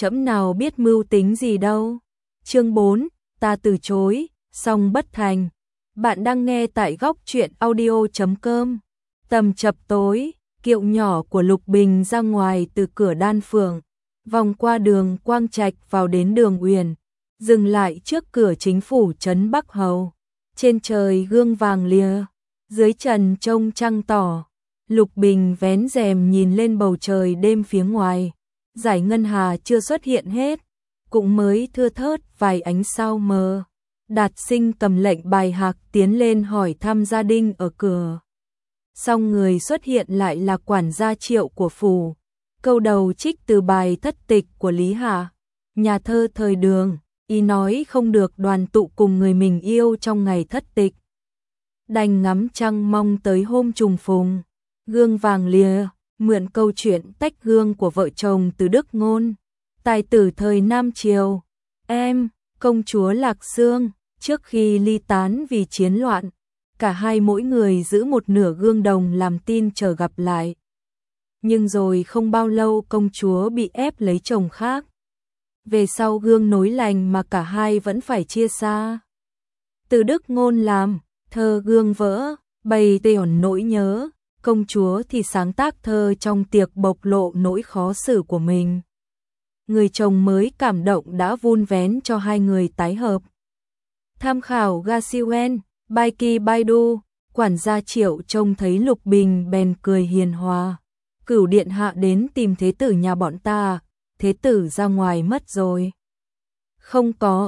trẫm nào biết mưu tính gì đâu. Chương 4, ta từ chối, song bất thành. Bạn đang nghe tại góc truyện audio.com. Tầm chập tối, kiệu nhỏ của Lục Bình ra ngoài từ cửa Đan Phượng, vòng qua đường Quang Trạch vào đến đường Uyển, dừng lại trước cửa chính phủ trấn Bắc Hầu. Trên trời gương vàng lìa, dưới trần trông trăng tỏ. Lục Bình vén rèm nhìn lên bầu trời đêm phía ngoài. Dải ngân hà chưa xuất hiện hết, cũng mới thưa thớt vài ánh sao mờ. Đạt Sinh cầm lệnh bài hạc tiến lên hỏi thăm gia đình ở cửa. Xong người xuất hiện lại là quản gia Triệu của phủ. Câu đầu trích từ bài thất tịch của Lý Hà, nhà thơ thời Đường, ý nói không được đoàn tụ cùng người mình yêu trong ngày thất tịch. Đành ngắm trăng mong tới hôm trùng phùng. Gương vàng lìa, mượn câu chuyện tách gương của vợ chồng từ Đức Ngôn, tài tử thời Nam Triều. Em, công chúa Lạc Xương, trước khi ly tán vì chiến loạn, cả hai mỗi người giữ một nửa gương đồng làm tin chờ gặp lại. Nhưng rồi không bao lâu công chúa bị ép lấy chồng khác. Về sau gương nối lành mà cả hai vẫn phải chia xa. Từ Đức Ngôn làm, thơ gương vỡ, bày tỏ nỗi nhớ. Công chúa thì sáng tác thơ trong tiệc bộc lộ nỗi khó xử của mình. Người chồng mới cảm động đã vun vén cho hai người tái hợp. Tham khảo Gasiwen, Baiki Baidu, quản gia Triệu trông thấy Lục Bình bèn cười hiền hòa. Cửu điện hạ đến tìm thế tử nhà bọn ta, thế tử ra ngoài mất rồi. Không có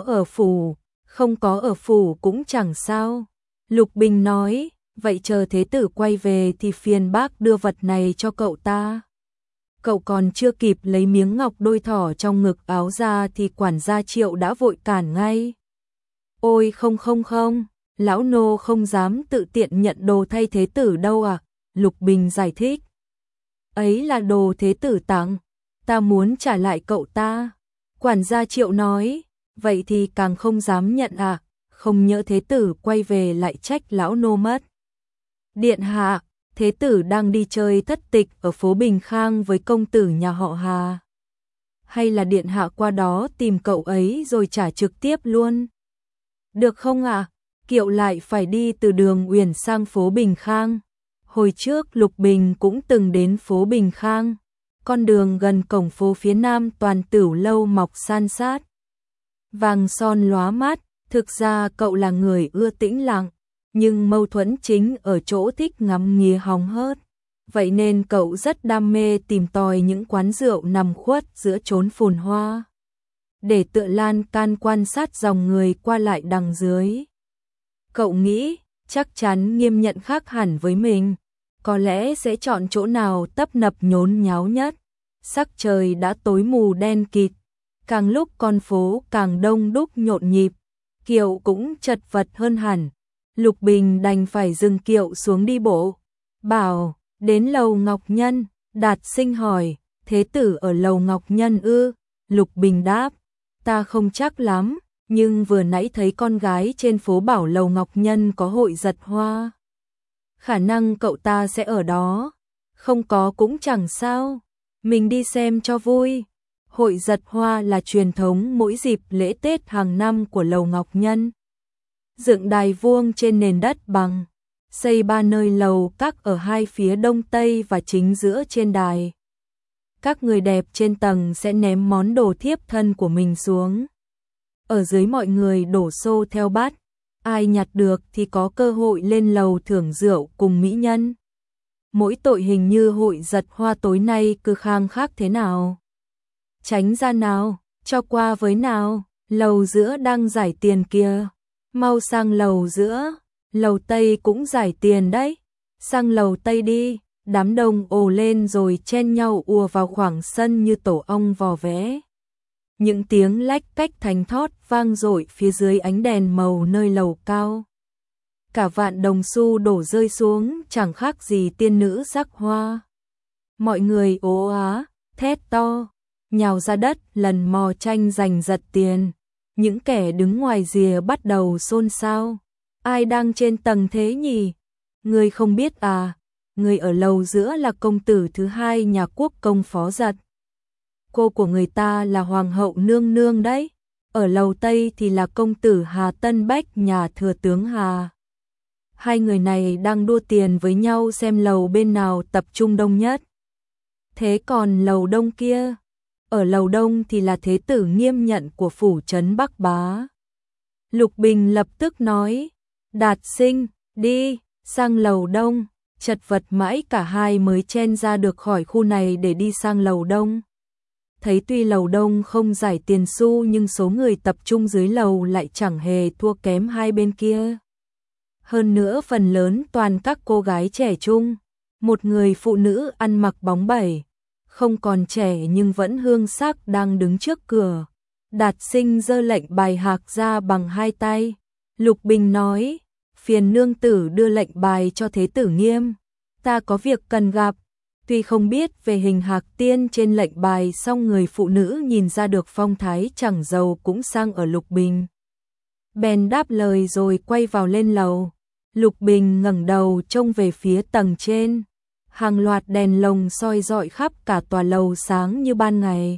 ở phủ cũng chẳng sao. Lục Bình nói. Vậy chờ thế tử quay về thì phiền bác đưa vật này cho cậu ta. Cậu còn chưa kịp lấy miếng ngọc đôi thỏ trong ngực áo ra thì quản gia Triệu đã vội cản ngay. Ôi không, lão nô không dám tự tiện nhận đồ thay thế tử đâu à, Lục Bình giải thích. Ấy là đồ thế tử tặng, ta muốn trả lại cậu ta. Quản gia Triệu nói, vậy thì càng không dám nhận à, không nhỡ thế tử quay về lại trách lão nô mất. Điện hạ, thế tử đang đi chơi thất tịch ở phố Bình Khang với công tử nhà họ Hà. Hay là điện hạ qua đó tìm cậu ấy rồi trả trực tiếp luôn? Được không ạ? Kiệu lại phải đi từ đường Uyển sang phố Bình Khang. Hồi trước Lục Bình cũng từng đến phố Bình Khang. Con đường gần cổng phố phía nam toàn tửu lâu mọc san sát. Vàng son lóa mắt, thực ra cậu là người ưa tĩnh lặng. Nhưng mâu thuẫn chính ở chỗ thích ngắm nghía hóng hớt. Vậy nên cậu rất đam mê tìm tòi những quán rượu nằm khuất giữa chốn phồn hoa. Để tựa lan can quan sát dòng người qua lại đằng dưới. Cậu nghĩ chắc chắn Nghiêm Nhận khác hẳn với mình. Có lẽ sẽ chọn chỗ nào tấp nập nhốn nháo nhất. Sắc trời đã tối mù đen kịt. Càng lúc con phố càng đông đúc nhộn nhịp. Kiệu cũng chật vật hơn hẳn. Lục Bình đành phải dừng kiệu xuống đi bộ. Bảo, đến lầu Ngọc Nhân, Đạt Sinh hỏi, thế tử ở lầu Ngọc Nhân ư? Lục Bình đáp, ta không chắc lắm, nhưng vừa nãy thấy con gái trên phố bảo lầu Ngọc Nhân có hội giật hoa. Khả năng cậu ta sẽ ở đó, không có cũng chẳng sao, mình đi xem cho vui. Hội giật hoa là truyền thống mỗi dịp lễ Tết hàng năm của lầu Ngọc Nhân. Dựng đài vuông trên nền đất bằng, xây 3 nơi lầu các ở hai phía đông tây và chính giữa trên đài. Các người đẹp trên tầng sẽ ném món đồ thiếp thân của mình xuống. Ở dưới mọi người đổ xô theo bắt, ai nhặt được thì có cơ hội lên lầu thưởng rượu cùng mỹ nhân. Mỗi tội hình như hội giật hoa tối nay cứ khang khác thế nào. Tránh ra nào, cho qua với nào, lầu giữa đang giải tiền kìa. Mau sang lầu giữa, lầu Tây cũng giải tiền đấy. Sang lầu Tây đi, đám đông ồ lên rồi chen nhau ùa vào khoảng sân như tổ ong vò vẽ. Những tiếng lách cách thánh thót vang dội phía dưới ánh đèn màu nơi lầu cao. Cả vạn đồng xu đổ rơi xuống chẳng khác gì tiên nữ rắc hoa. Mọi người ố á, thét to, nhào ra đất lần mò tranh giành giật tiền. Những kẻ đứng ngoài rìa bắt đầu xôn xao. Ai đang trên tầng thế nhỉ? Người không biết à? Người ở lầu giữa là công tử thứ hai nhà quốc công Phó Giật. cô của người ta là Hoàng hậu nương nương đấy. Ở lầu Tây thì là công tử Hà Tân Bách nhà thừa tướng Hà. Hai người này đang đua tiền với nhau xem lầu bên nào tập trung đông nhất. Thế còn lầu Đông kia? Ở lầu Đông thì là thế tử Nghiêm Nhận của phủ trấn Bắc Bá. Lục Bình lập tức nói, Đạt Sinh, đi, sang lầu Đông. Chật vật mãi cả hai mới chen ra được khỏi khu này để đi sang lầu Đông. Thấy tuy lầu Đông không giải tiền xu nhưng số người tập trung dưới lầu lại chẳng hề thua kém hai bên kia. Hơn nữa phần lớn toàn các cô gái trẻ trung, một người phụ nữ ăn mặc bóng bẩy, không còn trẻ nhưng vẫn hương sắc đang đứng trước cửa. Đạt Sinh giơ lệnh bài hạc ra bằng hai tay. Lục Bình nói, phiền nương tử đưa lệnh bài cho thế tử Nghiêm, ta có việc cần gặp. Tuy không biết về hình hạc tiên trên lệnh bài song người phụ nữ nhìn ra được phong thái chẳng giàu cũng sang ở Lục Bình. Bèn đáp lời rồi quay vào lên lầu. Lục Bình ngẩng đầu trông về phía tầng trên. Hàng loạt đèn lồng soi rọi khắp cả tòa lầu sáng như ban ngày.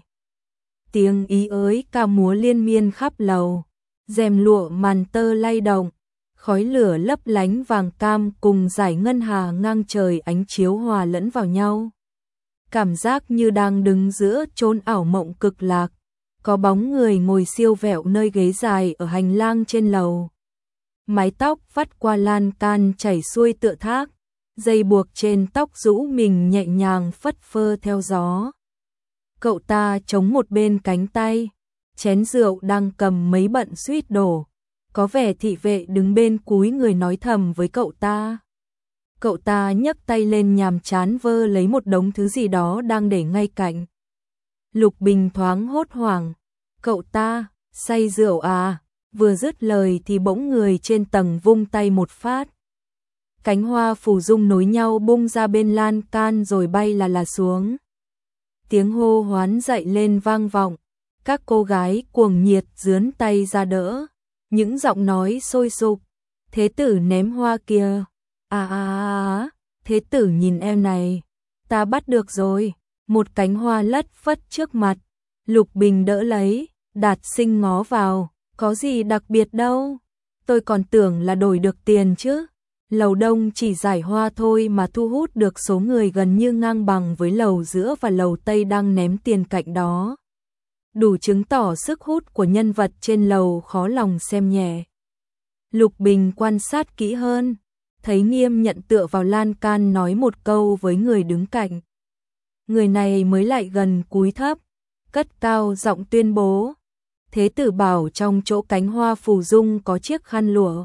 Tiếng ý ới ca múa liên miên khắp lầu. Rèm lụa màn tơ lay động. Khói lửa lấp lánh vàng cam cùng dải ngân hà ngang trời ánh chiếu hòa lẫn vào nhau. Cảm giác như đang đứng giữa chốn ảo mộng cực lạc. Có bóng người ngồi siêu vẹo nơi ghế dài ở hành lang trên lầu. Mái tóc vắt qua lan can chảy xuôi tựa thác. Dây buộc trên tóc rũ mình nhẹ nhàng phất phơ theo gió. Cậu ta chống một bên cánh tay. Chén rượu đang cầm mấy bận suýt đổ. Có vẻ thị vệ đứng bên cúi người nói thầm với cậu ta. Cậu ta nhấc tay lên nhàm chán vơ lấy một đống thứ gì đó đang để ngay cạnh. Lục Bình thoáng hốt hoảng. Cậu ta, say rượu à? Vừa dứt lời thì bỗng người trên tầng vung tay một phát. Cánh hoa phù dung nối nhau bung ra bên lan can rồi bay là xuống. Tiếng hô hoán dậy lên vang vọng. Các cô gái cuồng nhiệt giương tay ra đỡ. Những giọng nói sôi sục. Thế tử ném hoa kìa. Thế tử nhìn em này. Ta bắt được rồi. Một cánh hoa lất phất trước mặt. Lục Bình đỡ lấy. Đạt Sinh ngó vào. Có gì đặc biệt đâu. Tôi còn tưởng là đổi được tiền chứ. Lầu Đông chỉ giải hoa thôi mà thu hút được số người gần như ngang bằng với lầu giữa và lầu Tây đang ném tiền cạnh đó. Đủ chứng tỏ sức hút của nhân vật trên lầu khó lòng xem nhẹ. Lục Bình quan sát kỹ hơn, thấy Nghiêm Nhận tựa vào lan can nói một câu với người đứng cạnh. Người này mới lại gần cúi thấp, cất cao giọng tuyên bố. Thế tử bảo trong chỗ cánh hoa phù dung có chiếc khăn lụa.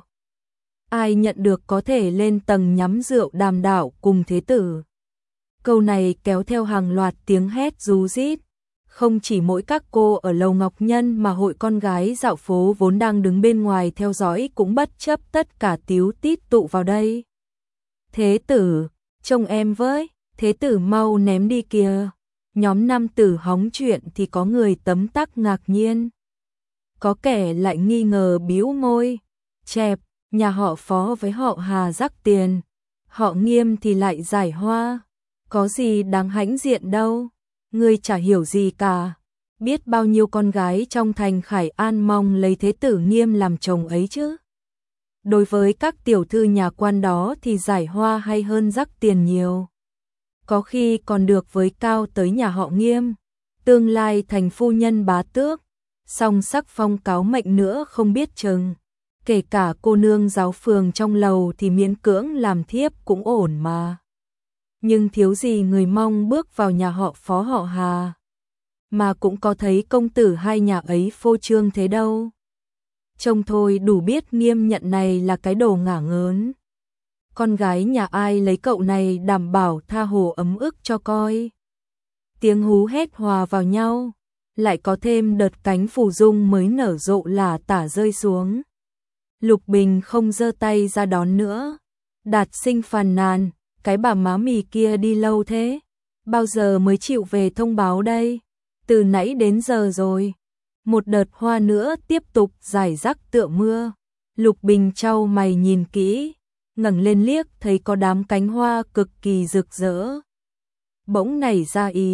Ai nhận được có thể lên tầng nhắm rượu đàm đạo cùng thế tử. Câu này kéo theo hàng loạt tiếng hét ríu rít. Không chỉ mỗi các cô ở lầu Ngọc Nhân mà hội con gái dạo phố vốn đang đứng bên ngoài theo dõi cũng bất chấp tất cả tíu tít tụ vào đây. Thế tử, trông em với, thế tử mau ném đi kìa. Nhóm nam tử hóng chuyện thì có người tấm tắc ngạc nhiên. Có kẻ lại nghi ngờ bĩu môi. Chẹp, nhà họ Phó với họ Hà rắc tiền. Họ Nghiêm thì lại giải hoa. Có gì đáng hãnh diện đâu. Ngươi chả hiểu gì cả. Biết bao nhiêu con gái trong thành Khải An mong lấy thế tử Nghiêm làm chồng ấy chứ. Đối với các tiểu thư nhà quan đó thì giải hoa hay hơn rắc tiền nhiều. Có khi còn được với cao tới nhà họ Nghiêm. Tương lai thành phu nhân bá tước. Song sắc phong cáo mệnh nữa không biết chừng. Kể cả cô nương giáo phường trong lầu thì miễn cưỡng làm thiếp cũng ổn mà. Nhưng thiếu gì người mong bước vào nhà họ Phó họ Hà. Mà cũng có thấy công tử hai nhà ấy phô trương thế đâu. Trông thôi đủ biết Nghiêm Nhận này là cái đồ ngả ngớn. Con gái nhà ai lấy cậu này đảm bảo tha hồ ấm ức cho coi. Tiếng hú hét hòa vào nhau. Lại có thêm đợt cánh phù dung mới nở rộ lả tả rơi xuống. Lục Bình không giơ tay ra đón nữa. Đạt Sinh phàn nàn. Cái bà má mì kia đi lâu thế. Bao giờ mới chịu về thông báo đây? Từ nãy đến giờ rồi. Một đợt hoa nữa tiếp tục rải rác tựa mưa. Lục Bình chau mày nhìn kỹ. Ngẩng lên liếc thấy có đám cánh hoa cực kỳ rực rỡ. Bỗng nảy ra ý.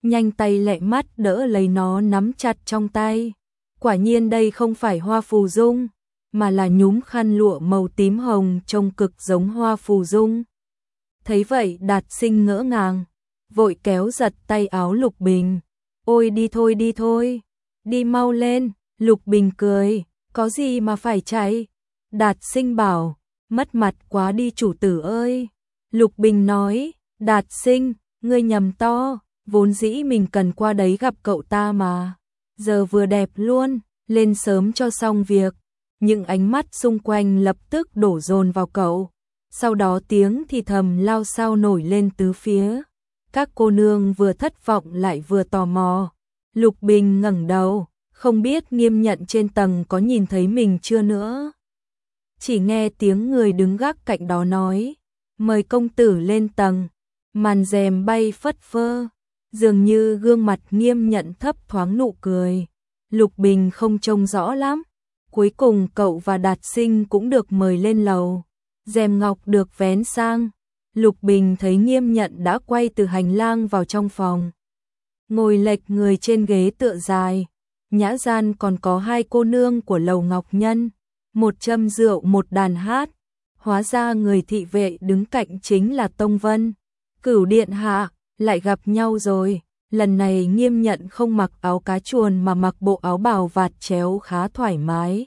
nhanh tay lẹ mắt đỡ lấy nó nắm chặt trong tay. Quả nhiên đây không phải hoa phù dung, mà là nhúm khăn lụa màu tím hồng trông cực giống hoa phù dung. Thấy vậy Đạt Sinh ngỡ ngàng, vội kéo giật tay áo Lục Bình. Ôi đi thôi, đi mau lên. Lục Bình cười, có gì mà phải chạy. Đạt Sinh bảo, mất mặt quá đi chủ tử ơi. Lục Bình nói, Đạt Sinh, ngươi nhầm to, vốn dĩ mình cần qua đấy gặp cậu ta mà. Giờ vừa đẹp luôn, lên sớm cho xong việc. Những ánh mắt xung quanh lập tức đổ dồn vào cậu. Sau đó tiếng thì thầm lao sao nổi lên tứ phía. Các cô nương vừa thất vọng lại vừa tò mò. Lục Bình ngẩng đầu, không biết Nghiêm Nhận trên tầng có nhìn thấy mình chưa nữa. Chỉ nghe tiếng người đứng gác cạnh đó nói, mời công tử lên tầng. Màn rèm bay phất phơ, dường như gương mặt Nghiêm Nhận thấp thoáng nụ cười. Lục Bình không trông rõ lắm. Cuối cùng cậu và Đạt Sinh cũng được mời lên lầu. Rèm ngọc được vén sang. Lục Bình thấy Nghiêm Nhận đã quay từ hành lang vào trong phòng. Ngồi lệch người trên ghế tựa dài. Nhã gian còn có hai cô nương của lầu Ngọc Nhân. Một châm rượu một đàn hát. Hóa ra người thị vệ đứng cạnh chính là Tông Vân. Cửu điện hạ, lại gặp nhau rồi. Lần này Nghiêm Nhận không mặc áo cá chuồn mà mặc bộ áo bào vạt chéo khá thoải mái.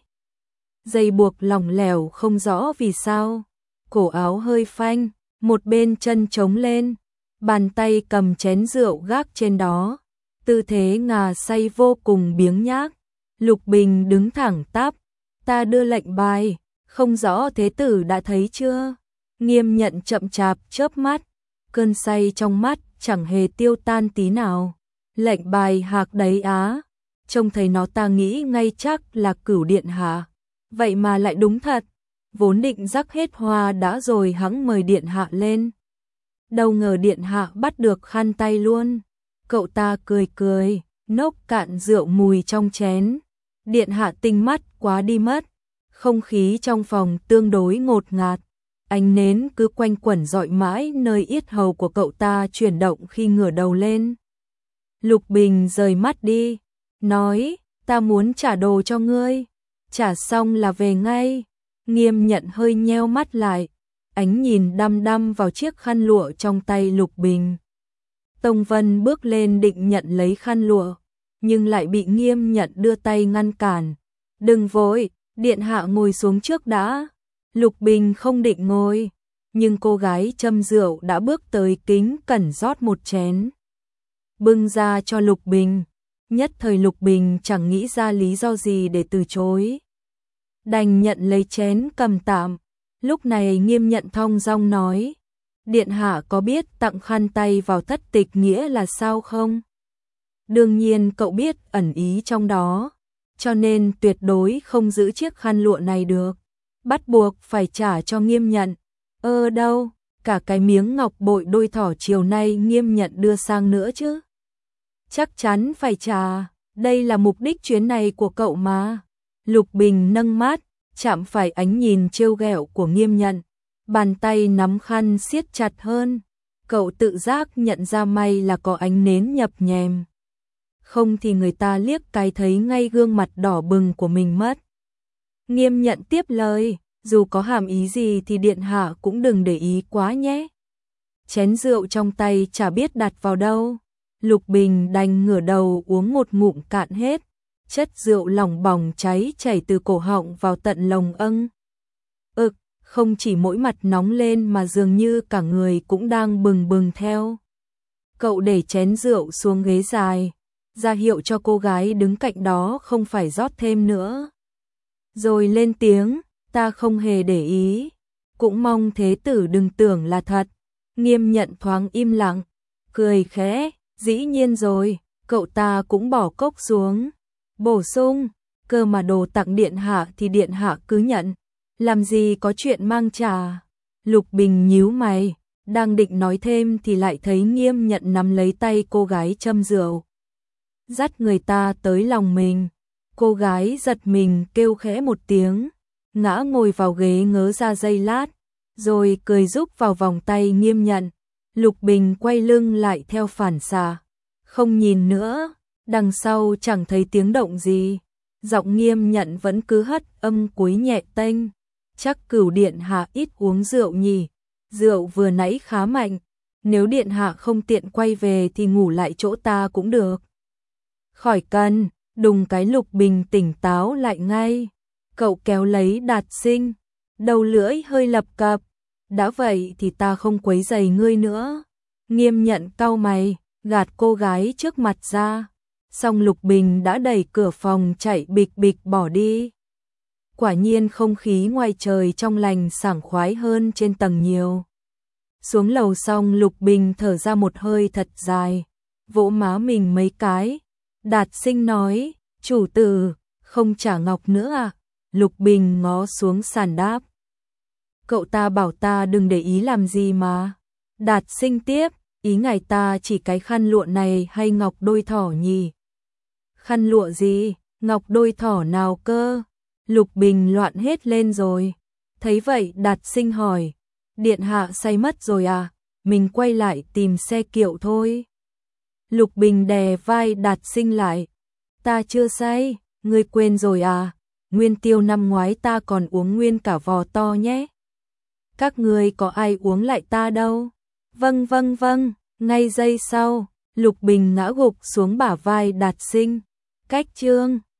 Dây buộc lỏng lẻo không rõ vì sao. Cổ áo hơi phanh, một bên chân trống lên. Bàn tay cầm chén rượu gác trên đó. Tư thế ngà say vô cùng biếng nhác. Lục Bình đứng thẳng tắp. Ta đưa lệnh bài, không rõ thế tử đã thấy chưa? Nghiêm Nhận chậm chạp chớp mắt. Cơn say trong mắt chẳng hề tiêu tan tí nào. Lệnh bài hạc đấy á. Trông thấy nó ta nghĩ ngay chắc là Cửu điện hạ. Vậy mà lại đúng thật. Vốn định rắc hết hoa đã rồi hẵng mời điện hạ lên. Đâu ngờ điện hạ bắt được khăn tay luôn. Cậu ta cười cười, nốc cạn rượu mùi trong chén. Điện hạ tinh mắt quá đi mất. Không khí trong phòng tương đối ngột ngạt. Ánh nến cứ quanh quẩn rọi mãi nơi yết hầu của cậu ta chuyển động khi ngửa đầu lên. Lục Bình rời mắt đi, nói, ta muốn trả đồ cho ngươi. Trả xong là về ngay. Nghiêm Nhận hơi nheo mắt lại, ánh nhìn đăm đăm vào chiếc khăn lụa trong tay Lục Bình. Tông Vân bước lên định nhận lấy khăn lụa, nhưng lại bị Nghiêm Nhận đưa tay ngăn cản. Đừng vội, điện hạ ngồi xuống trước đã. Lục Bình không định ngồi, nhưng cô gái châm rượu đã bước tới kính cẩn rót một chén. Bưng ra cho Lục Bình, nhất thời Lục Bình chẳng nghĩ ra lý do gì để từ chối. Đành nhận lấy chén cầm tạm. Lúc này Nghiêm Nhận thong dong nói, điện hạ có biết tặng khăn tay vào thất tịch nghĩa là sao không? Đương nhiên cậu biết ẩn ý trong đó, cho nên tuyệt đối không giữ chiếc khăn lụa này được. Bắt buộc phải trả cho Nghiêm Nhận. Đâu, cả cái miếng ngọc bội đôi thỏ chiều nay Nghiêm Nhận đưa sang nữa chứ. Chắc chắn phải trả, đây là mục đích chuyến này của cậu mà. Lục Bình nâng mắt, chạm phải ánh nhìn trêu ghẹo của Nghiêm Nhận. Bàn tay nắm khăn siết chặt hơn. Cậu tự giác nhận ra may là có ánh nến nhập nhèm. Không thì người ta liếc cái thấy ngay gương mặt đỏ bừng của mình mất. Nghiêm Nhận tiếp lời, dù có hàm ý gì thì điện hạ cũng đừng để ý quá nhé. Chén rượu trong tay chả biết đặt vào đâu. Lục Bình đành ngửa đầu uống một ngụm cạn hết. Chất rượu lỏng bỏng cháy chảy từ cổ họng vào tận lồng âng. Không chỉ mỗi mặt nóng lên mà dường như cả người cũng đang bừng bừng theo. Cậu để chén rượu xuống ghế dài, ra hiệu cho cô gái đứng cạnh đó không phải rót thêm nữa. Rồi lên tiếng, ta không hề để ý, cũng mong thế tử đừng tưởng là thật. Nghiêm Nhận thoáng im lặng, cười khẽ, dĩ nhiên rồi, cậu ta cũng bỏ cốc xuống. Bổ sung, cơ mà đồ tặng điện hạ thì điện hạ cứ nhận, làm gì có chuyện mang trả. Lục Bình nhíu mày, đang định nói thêm thì lại thấy Nghiêm Nhận nắm lấy tay cô gái châm rượu, dắt người ta tới lòng mình. Cô gái giật mình kêu khẽ một tiếng, ngã ngồi vào ghế ngớ ra giây lát, rồi cười rúc vào vòng tay Nghiêm Nhận. Lục Bình quay lưng lại theo phản xạ, Không nhìn nữa, đằng sau chẳng thấy tiếng động gì. Giọng Nghiêm Nhận vẫn cứ hất âm cuối nhẹ tênh. Chắc Cửu điện hạ ít uống rượu nhỉ, rượu vừa nãy khá mạnh, nếu điện hạ không tiện quay về thì ngủ lại chỗ ta cũng được. Khỏi cần, đùng cái Lục Bình tỉnh táo lại ngay. Cậu kéo lấy Đạt Sinh, đầu lưỡi hơi lập cập. Đã vậy thì ta không quấy rầy ngươi nữa. Nghiêm Nhận cau mày, gạt cô gái trước mặt ra. Xong Lục Bình đã đẩy cửa phòng chạy bịch bịch bỏ đi. Quả nhiên không khí ngoài trời trong lành sảng khoái hơn trên tầng nhiều. Xuống lầu xong Lục Bình thở ra một hơi thật dài, vỗ má mình mấy cái. Đạt Sinh nói, chủ tử, không trả ngọc nữa à? Lục Bình ngó xuống sàn đáp. Cậu ta bảo ta đừng để ý làm gì mà. Đạt Sinh tiếp, ý ngài ta chỉ cái khăn lụa này hay ngọc đôi thỏ nhỉ? Khăn lụa gì, ngọc đôi thỏ nào cơ? Lục Bình loạn hết lên rồi. Thấy vậy Đạt Sinh hỏi, điện hạ say mất rồi à? Mình quay lại tìm xe kiệu thôi. Lục Bình đè vai Đạt Sinh lại. Ta chưa say, ngươi quên rồi à? Nguyên tiêu năm ngoái ta còn uống nguyên cả vò to nhé. Các ngươi có ai uống lại ta đâu? Vâng vâng vâng, ngay giây sau, Lục Bình ngã gục xuống bả vai Đạt Sinh. Cách chương